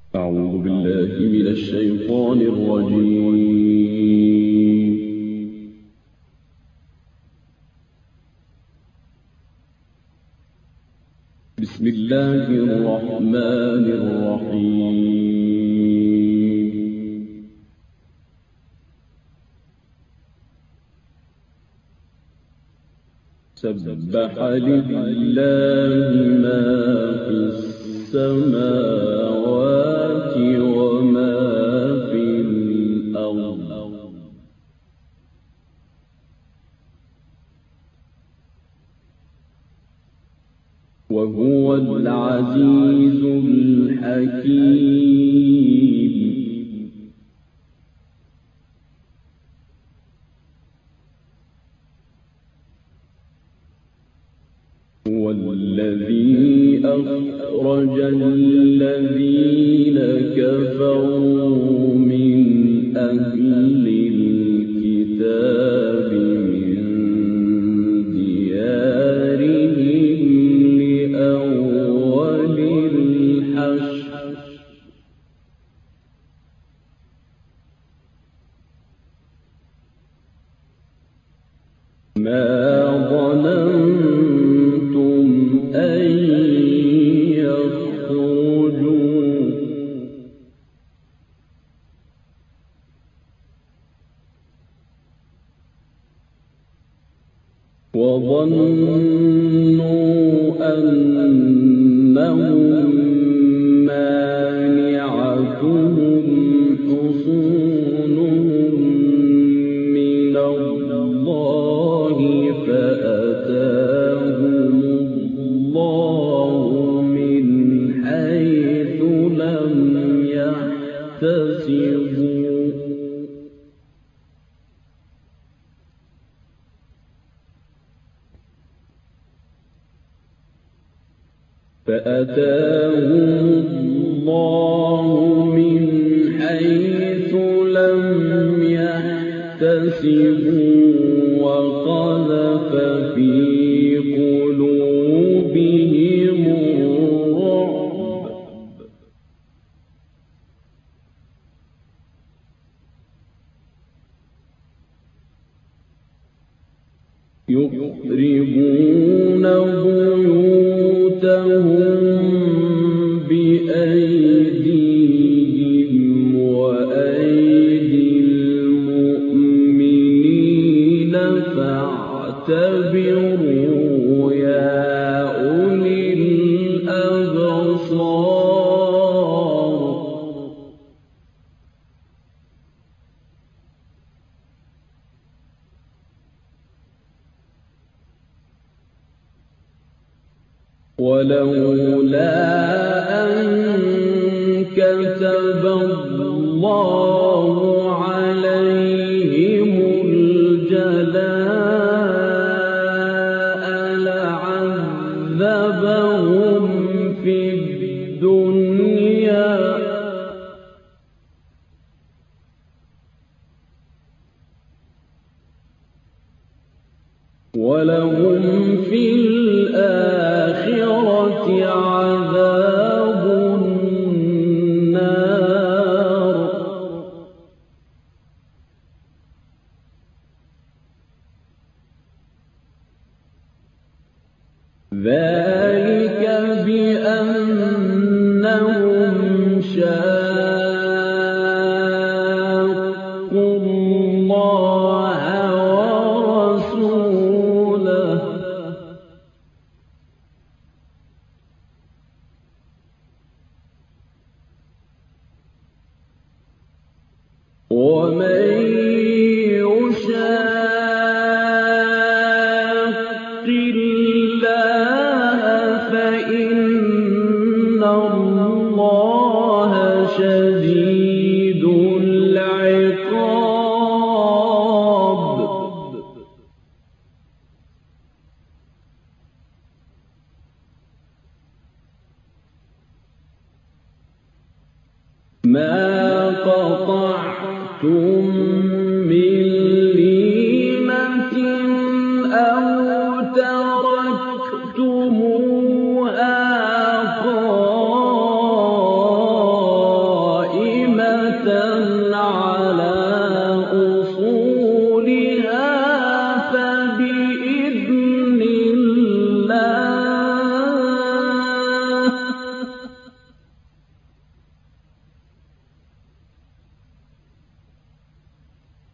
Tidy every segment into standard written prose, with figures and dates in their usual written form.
أعوذ بالله من الشيطان الرجيم. بسم الله الرحمن الرحيم. سبح لله ما في السماوات وما في الأرض وهو العزيز الحكيم. هو الذي أخرج الذين كفروا من أهل الكتاب من ديارهم لأول الحشر ما ظننتم أن يخرجوا وظنوا أنهم مانعتهم حصونهم من الله فأتاهم الله من حيث لم يحتسبوا وقذف في قلوبهم الرعب يخربون بيوتهم بأيديهم وأيدي المؤمنين فاعتبروا يا أولي الأبصار. ولولا أن كتب الله عليهم الجلاء لعذبهم في الدنيا ولهم في الآخرة عذاب النار. ذلك بأنهم شاقوا الله ورسوله ومن يشاق الله فإن الله شديد العقاب. ما قطعتم من لينة أو تركتموها قائمة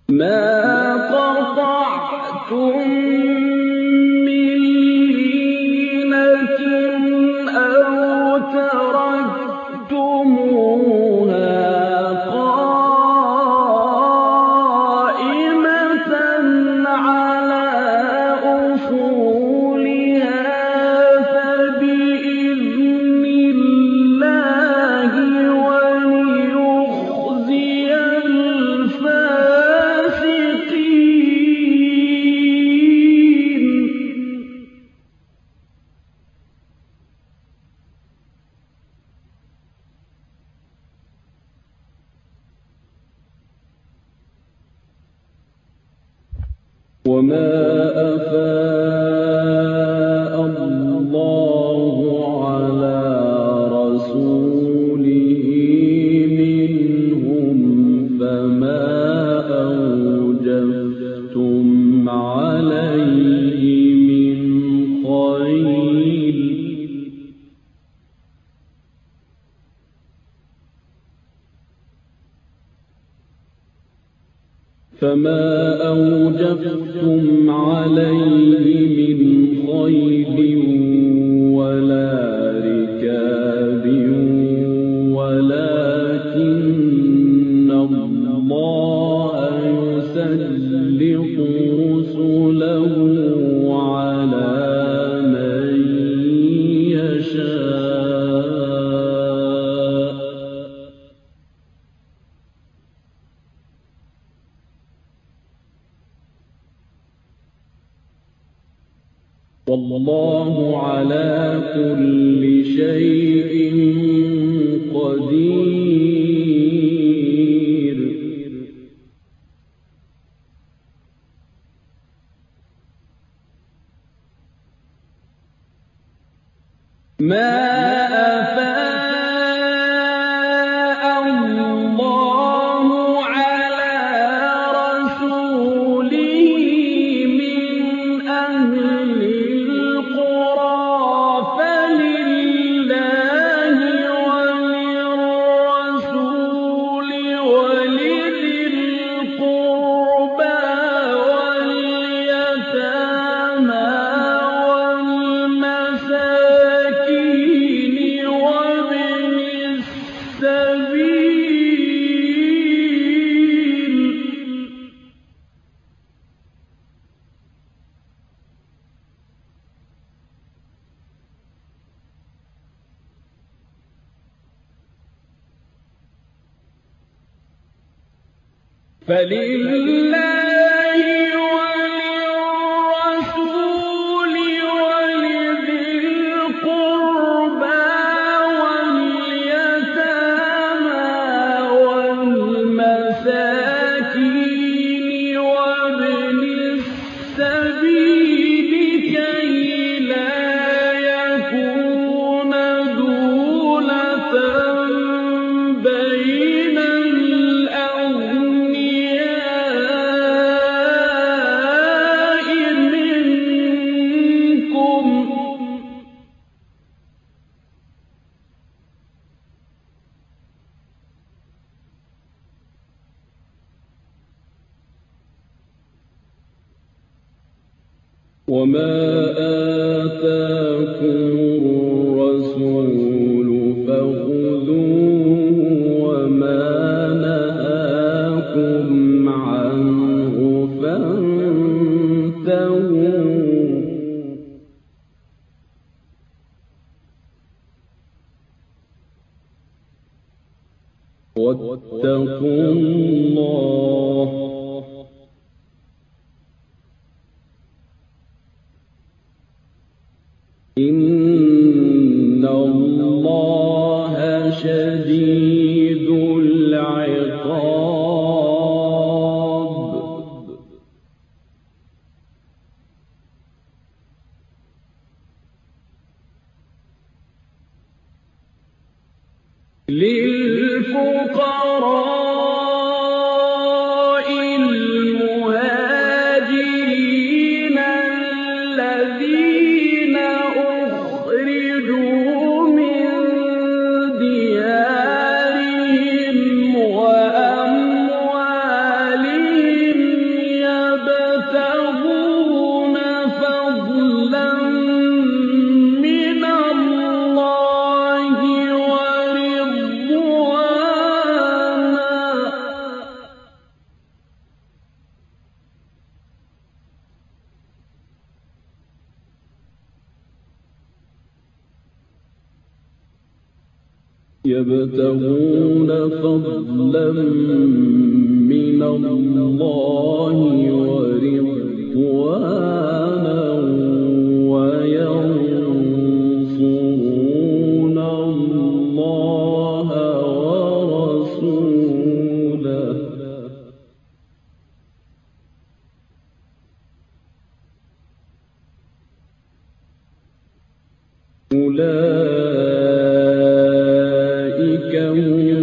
مَا قَطَعْتُم مِّن لِّينَةٍ أَوْ تَرَكْتُمُوهَا قَائِمَةً عَلَىٰ أُصُولِهَا فَبِإِذْنِ اللَّهِ وَلِيُخْزِيَ الْفَاسِقِينَ. وَمَا أَفَاءَ اللَّهُ عَلَىٰ رَسُولِهِ مِنْهُمْ فَمَا أَوْجَفْتُمْ عَلَيْهِ مِنْ خَيْلٍ وَلَا رِكَابٍ وَلَٰكِنَّ اللَّهَ يُسَلِّطُ رُسُلَهُ عَلَىٰ مَن يَشَاءُ ۗ وَاللَّهُ عَلَىٰ كُلِّ شَيْءٍ قَدِيرٌ. مَا أَفَاءَ اللَّهُ عَلَىٰ رَسُولِهِ مِنْ أَهْلِ الْقُرَىٰ فَلِلَّهِ وَلِلرَّسُولِ وَلِذِي الْقُرْبَىٰ وَالْيَتَامَىٰ وَالْمَسَاكِينِ وَابْنِ السَّبِيلِ فَلِلَّهِ وَلِلرَّسُولِ وَلِذِي الْقُرْبَىٰ وَالْيَتَامَىٰ وَالْمَسَاكِينِ وَابْنِ السَّبِيلِ كَيْ لَا يَكُونَ دُولَةً بَيْنَ الْأَغْنِيَاءِ مِنكُمْ ۚ وَمَا آتَاكُمُ الرَّسُولُ فَخُذُوهُ وَمَا نَهَاكُمْ عَنْهُ فَانتَهُوا ۚ وَاتَّقُوا اللَّهَ ۖ إِنَّ اللَّهَ شَدِيدُ الْعِقَابِ. لِلْفُقَرَاءِ الْمُهَاجِرِينَ الَّذِينَ أُخْرِجُوا مِن دِيَارِهِمْ وَأَمْوَالِهِمْ يبتغون فضلا من الله ورضوانا وينصرون الله ورسوله أولئك هم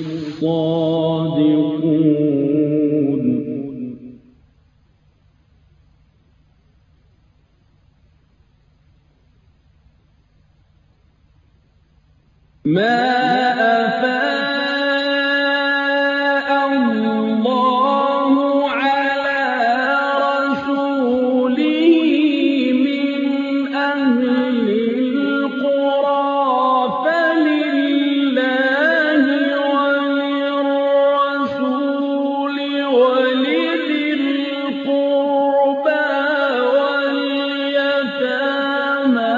الصادقون ما أفاء الله على رسوله من أهل القرى فلله وللرسول ولذي القربى واليتامى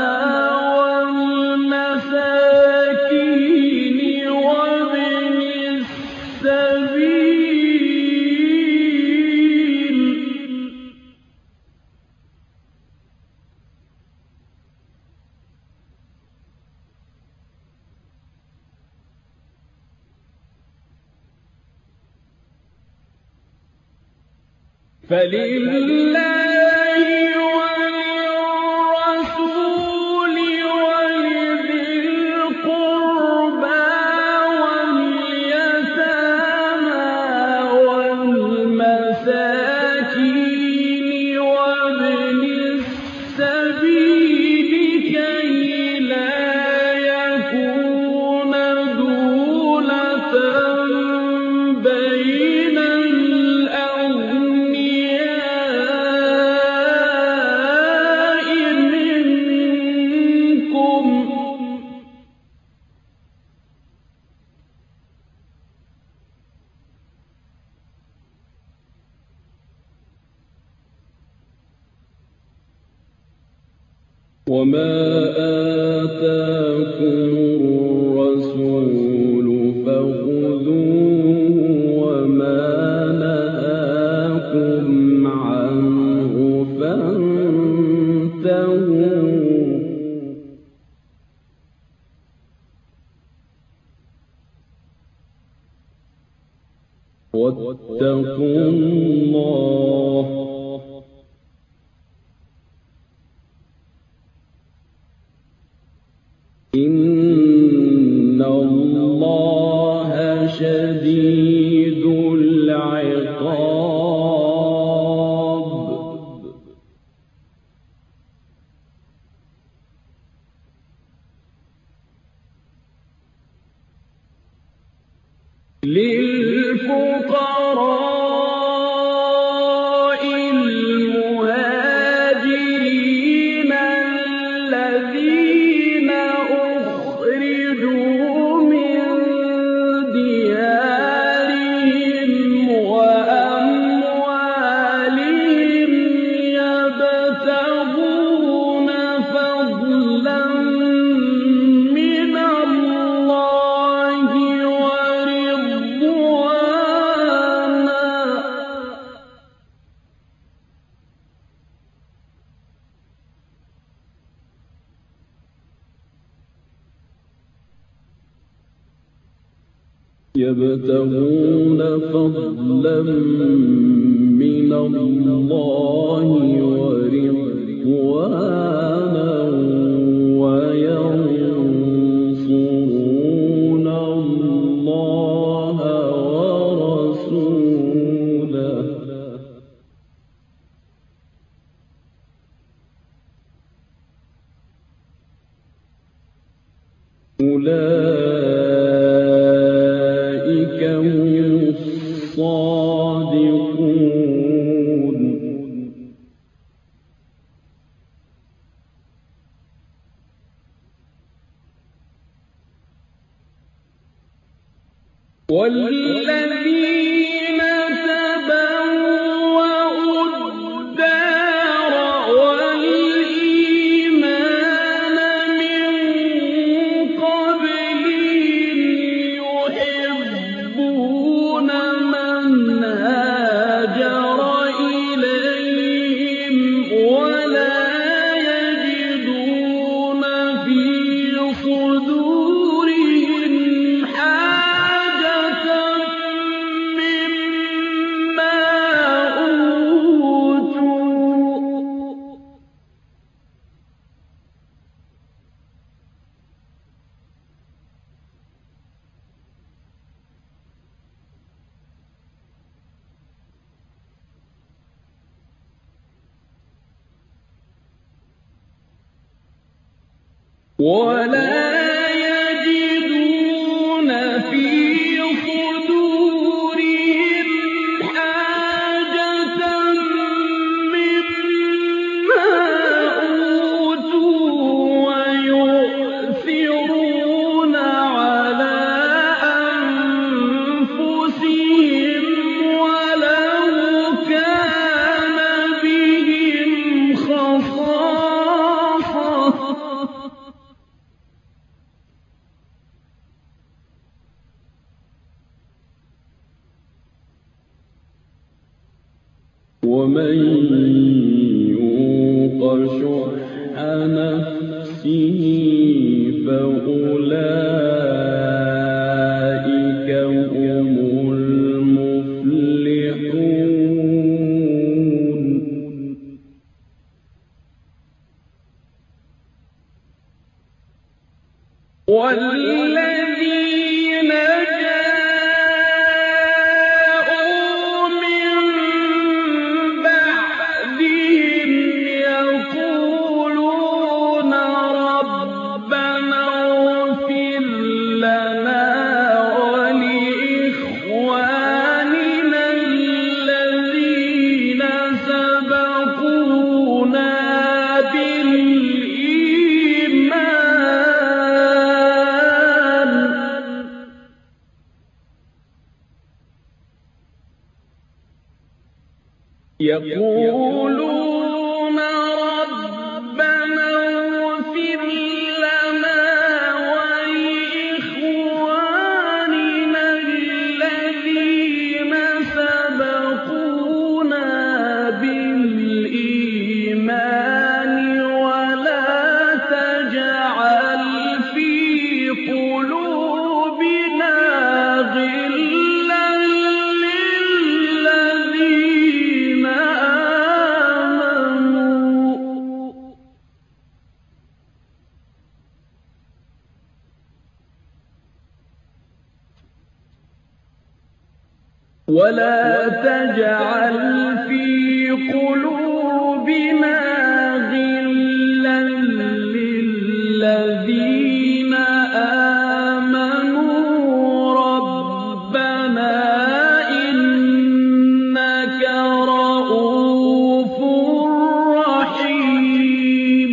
والمساكين وابن السبيل فلله وللرسول ولذي القربى واليتامى والمساكين وابن السبيل كي لا يكون دولة بين الأغنياء منكم وما آتاكم الرسول فخذوه وما نهاكم عنه فانتهوا واتقوا الله إن الله شديد العقاب للفقراء المهاجرين الذين أخرجوا من ديارهم وأموالهم يبتغون فضلا من الله ورضوانا يبتغون فضلا من الله ورضوانا وينصرون الله ورسوله أولئك هم الصادقون والذين تبوأوا الدار والإيمان من قبلهم ولا يجدون في صدورهم حاجة مما أوتوا ويؤثرون على أنفسهم ولو كان بهم خصاصة ومن يوق شح نفسه فأولئك هم المفلحون والذين جاءوا من بعدهم يقولون ربنا اغفر لنا ولإخواننا الذين سبقونا بالإيمان يقولون ربنا اغفر لنا ولإخواننا الذين سبقونا بالإيمان ولا تجعل في قلوبنا غلا للذين آمنوا ولا تجعل في قلوبنا غلا للذين آمنوا ربنا إنك رؤوف رحيم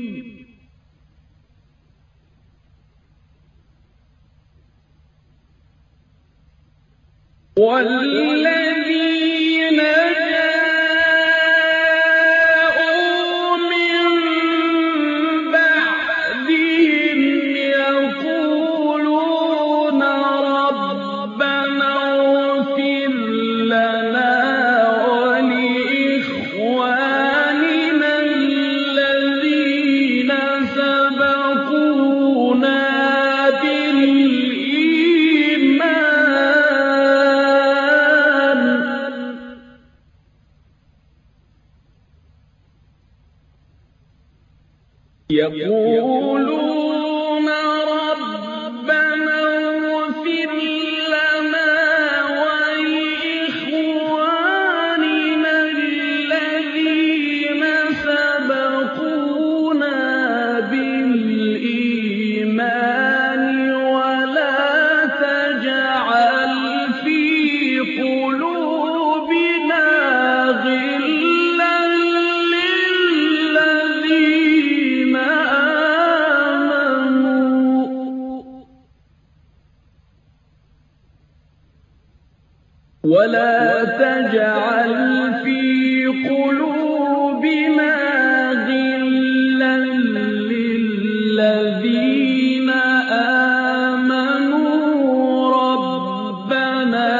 والذين جاءوا من بعدهم يقولون ربنا اغفر لنا ولإخواننا الذين سبقونا بالإيمان يقولون ربنا اغفر لنا ولإخواننا الذين سبقونا بالإيمان ولا تجعل في قلوبنا غلا للذين آمنوا ولا تجعل في قلوبنا غلا للذين آمنوا ربنا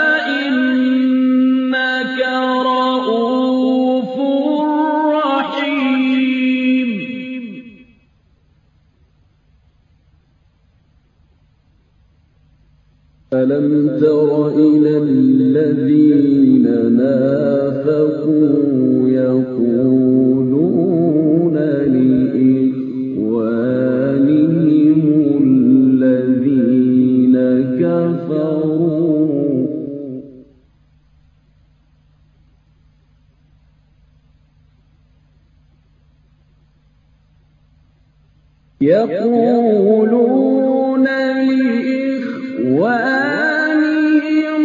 إنك رؤوف رحيم ألم تر إلى الذين نافقوا يقولون لإخوانهم الذين كفروا يقولون لإخوانهم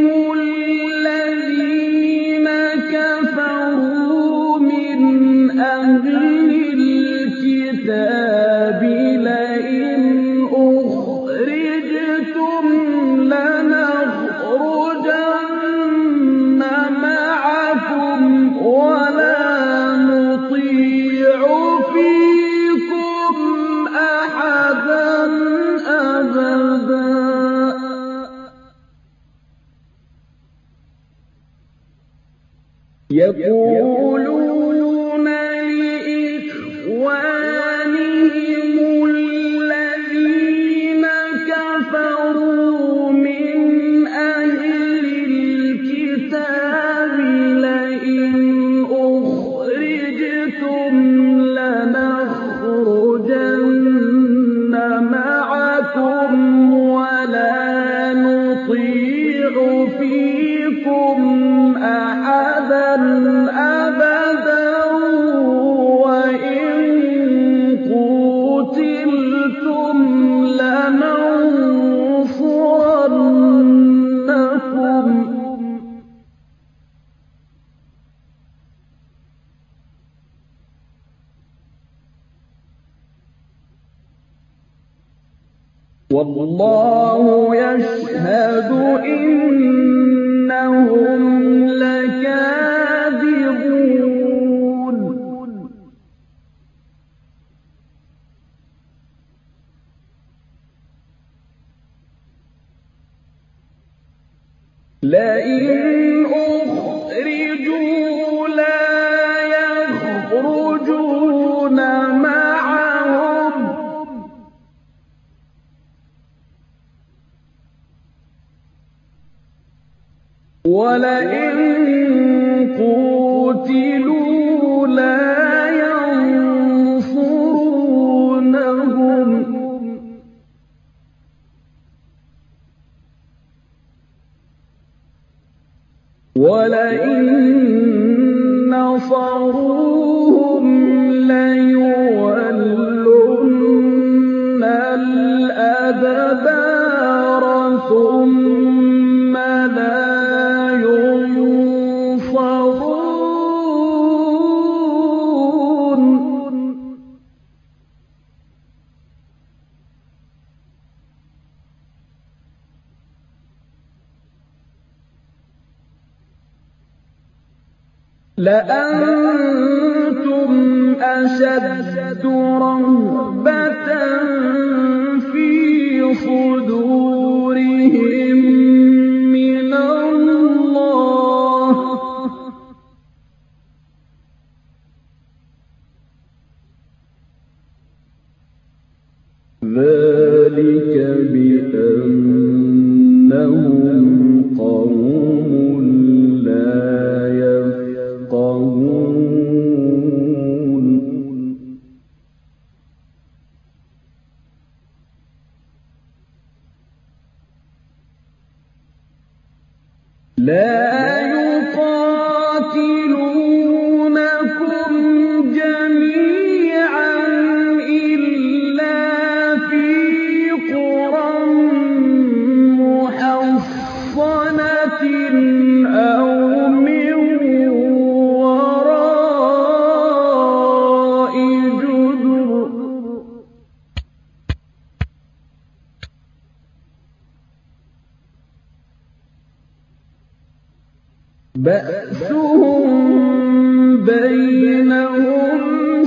الذين كفروا من أهل الكتاب لئن أخرجتم لنخرجن معكم ولا نطيع فيكم أحدا أبدا يقولون لإخوانهم الذين كفروا من أهل الكتاب لئن أخرجتم لنخرجن معكم ولا نطيع فيكم أحدا أبدا وإن قوتلتم لننصرنكم والله يشهد إنهم لكاذبون لئن أخرجوا لا يخرجون معهم ولئن قوتلوا لا ينصرونهم ولئن نصروهم ليولن الأدبار ثم لا ينصرون لأنتم أشد رهبة في صدورهم من الله ذلك بأنهم قوم لا يفقهون لا يقاتلونكم جميعا إلا في قرى محصنة أو من وراء جدر بأسهم بينهم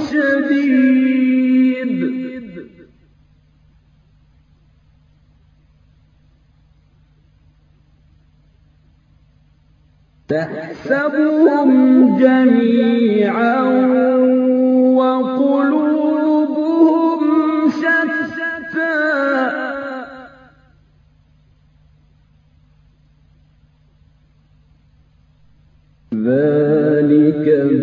شديد تحسبهم جميعا وقلوبهم شتى ذلك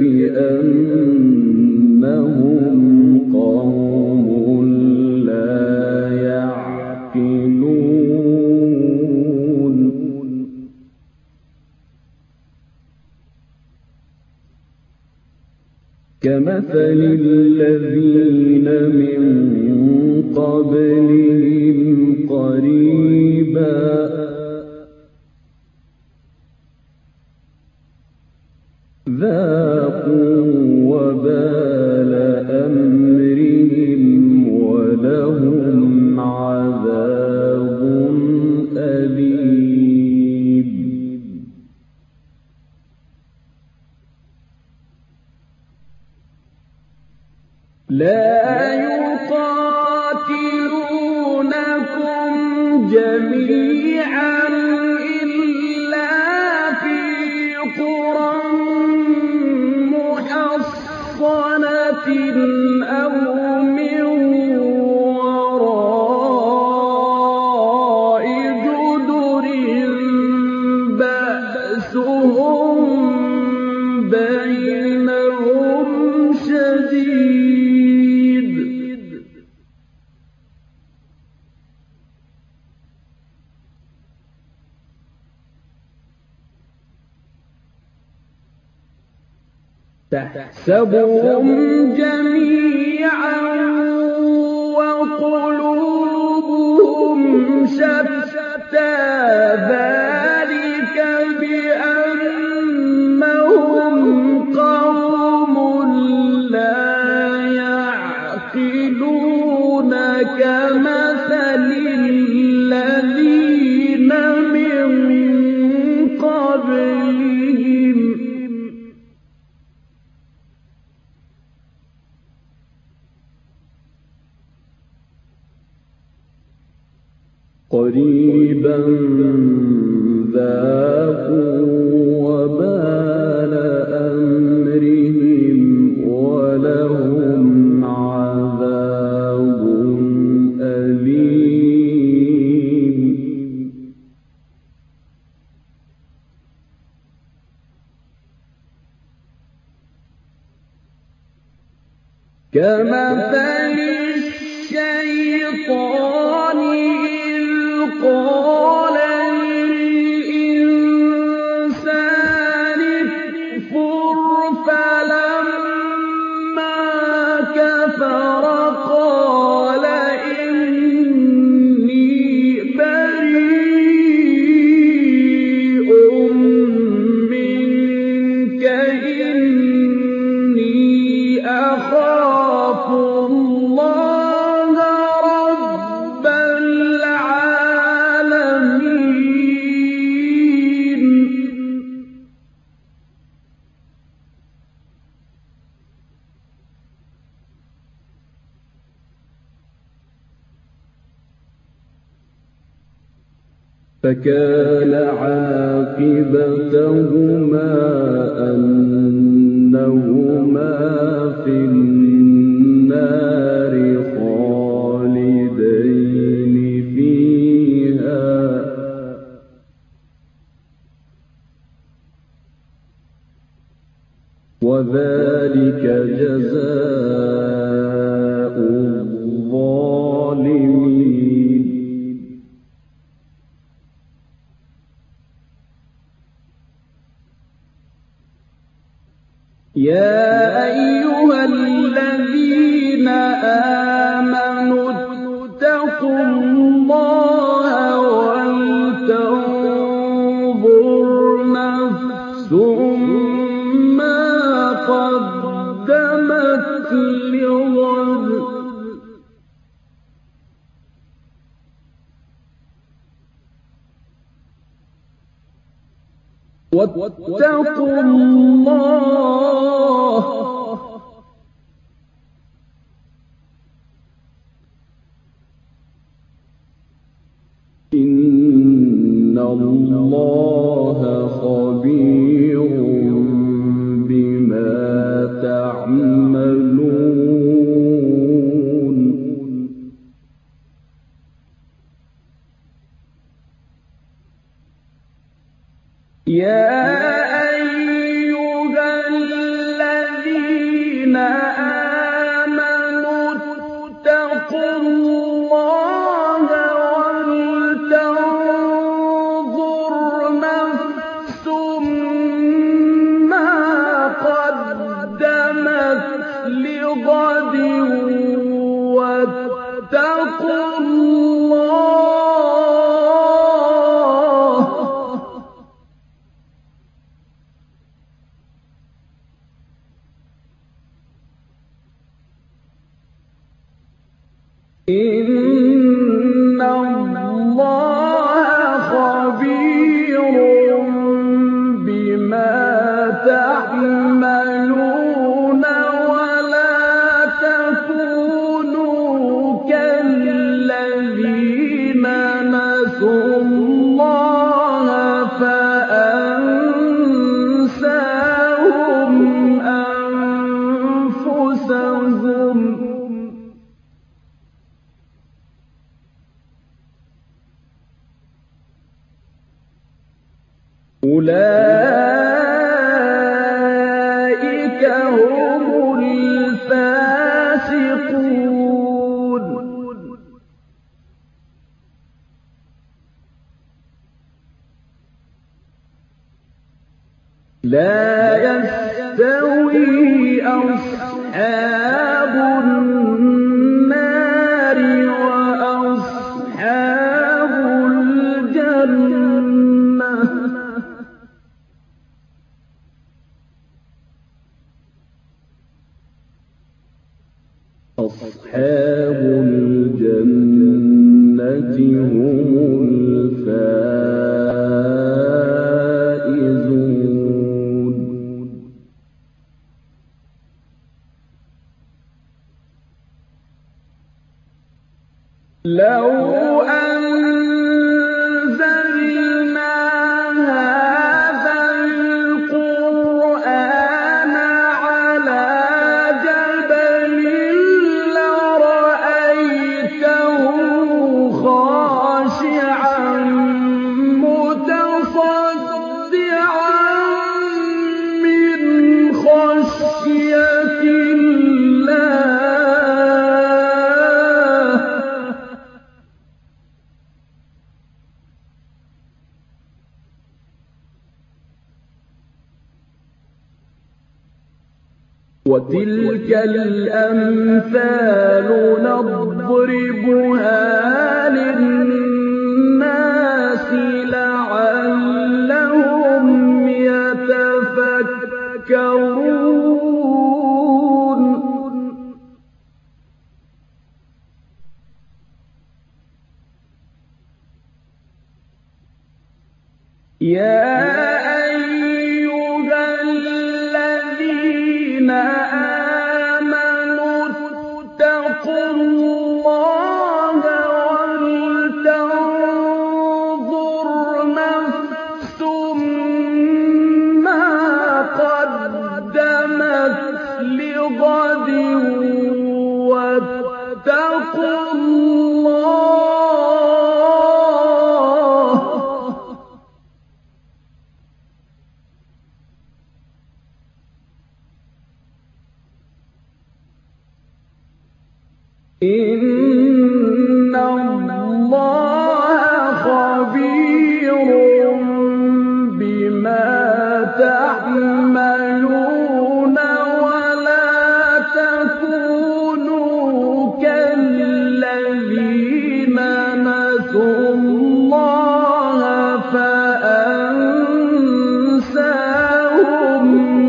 بأنهم قوم لا يعقلون كمثل الذين من قبلهم قريبا ذاقوا وبال أمرهم ولهم عذاب أليم لا يقاتلونكم جميعا إلا في قرى محصنة أو من وراء جدر بأسهم بينهم شديد تحسبهم جميعا وقلوبهم شتى ذلك بأنهم قوم لا يعقلون كمثل الذين من قبلهم قريبا ذاقوا وبال أمرهم ولهم عذاب أليم كمثل الشيطان قال للإنسان اكفر فلما كفر قال إني بريء منك إني أخاف الله رب العالمين فكان عاقبتهما أنهما في النار خالدين فيها وذلك جزاء الظالمين يا أيها الذين آمنوا اتقوا الله ولتنظر نفس ما قدمت لغد واتقوا الله إن الله خبير بما تعملون يا أيها الذين آمنوا اتقوا الله ولتنظر نفس ما قدمت لغد واتقوا أولئك هم الفاسقون. لا يستوي أصحاب النار وأصحاب الجنة. أصحاب الجنة هم الفائزون. لو أنزلنا هذا القرآن على جبل لرأيته خاشعا متصدعا من خشية الله. وتلك الأمثال نضربها للناس لعلهم يتفكرون. يا أيها الذين آمنوا اتقوا الله ولتنظر نفس ما قدمت لغد واتقوا الله إن الله خبير بما تعملون. ولا تكونوا كالذين نسوا الله فأنساهم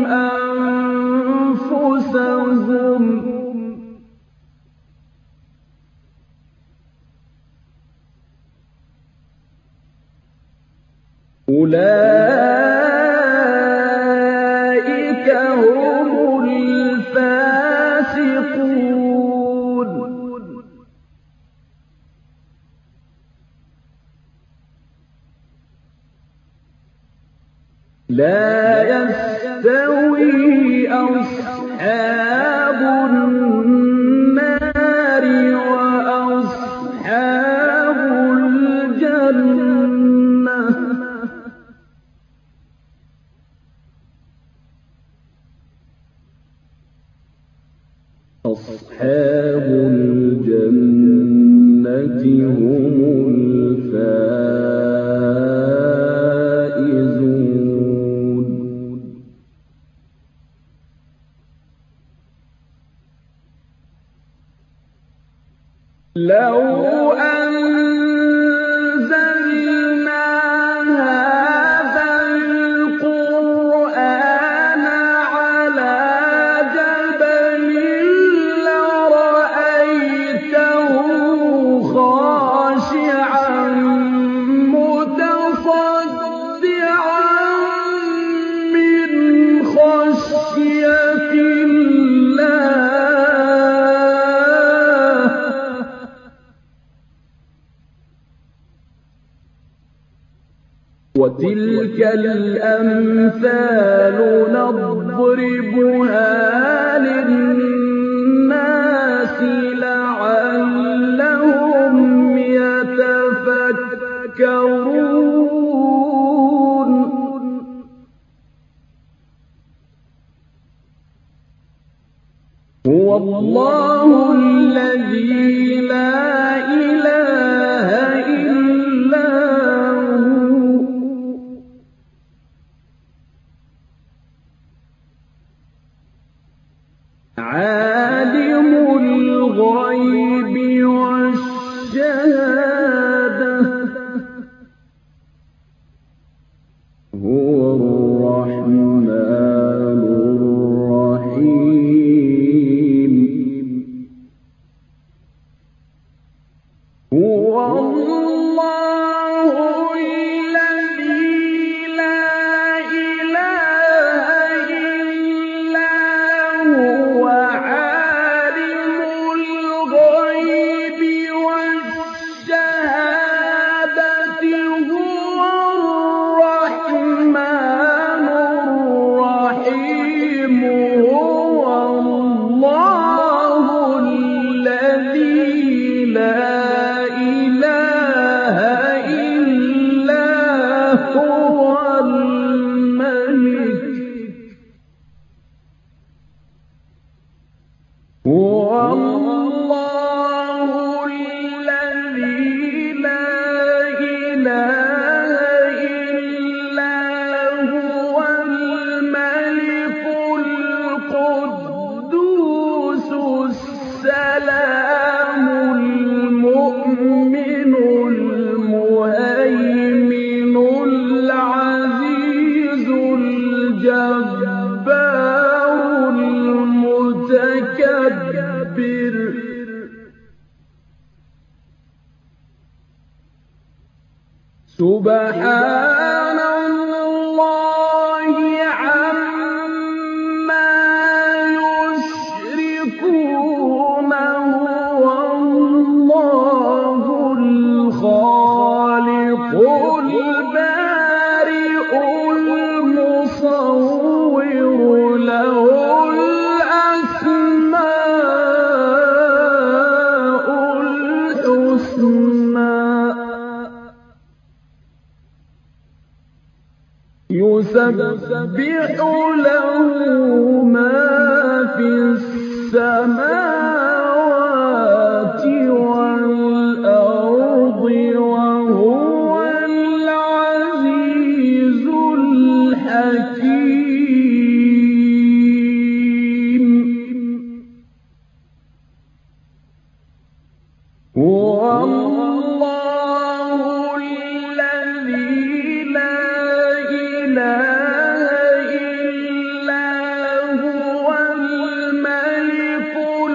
أنفسهم. أولئك هم الفاسقون. لا يستوي أصحاب النار وأصحاب الجنة. أصحاب الجنة هم الفائزون. لو أنزلنا هذا القرآن على جبل لرأيته خاشعا متصدعا من خشية الله. وتلك الأمثال نضربها للناس لعلهم يتفكرون. الله الذي لا إله إلا هو عالم الغيب والشهادة هو الرحمن الرحيم هو الله الذي لا إله إلا هو عالم الغيب والشهادة هو الرحمن الرحيم هو الله الذي لا إله إلا هو الملك هو الله الذي لا إله إلا هو الملك القدوس السلام المؤمن المهيمن العزيز الجبار المتكبر سبحان الله عما يشركون هو الله الخالق البارئ المصور له الأسماء الحسنى يسبح له ما في السماوات والأرض وهو العزيز الحكيم هو الله الذي لا إله إلا هو الملك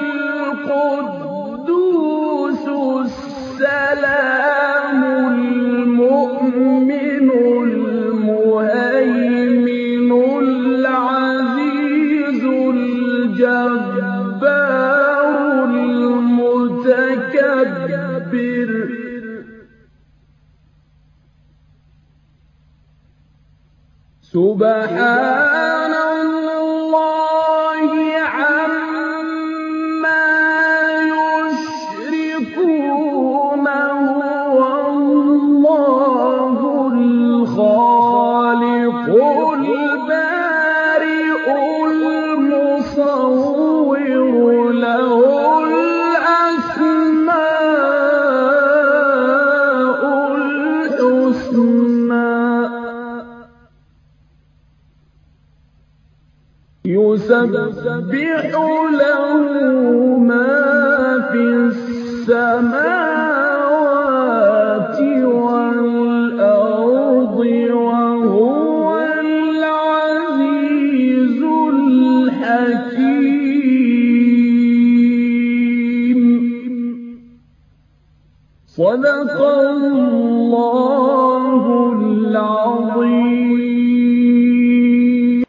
القدوس السلام المؤمن المهيمن العزيز الجبار المتكبر سبحان الله عما يشركون هو الله الخالق البارئ المصور له الأسماء الحسنى يسبح له ما في السماوات والأرض وهو العزيز الحكيم صدق الله العظيم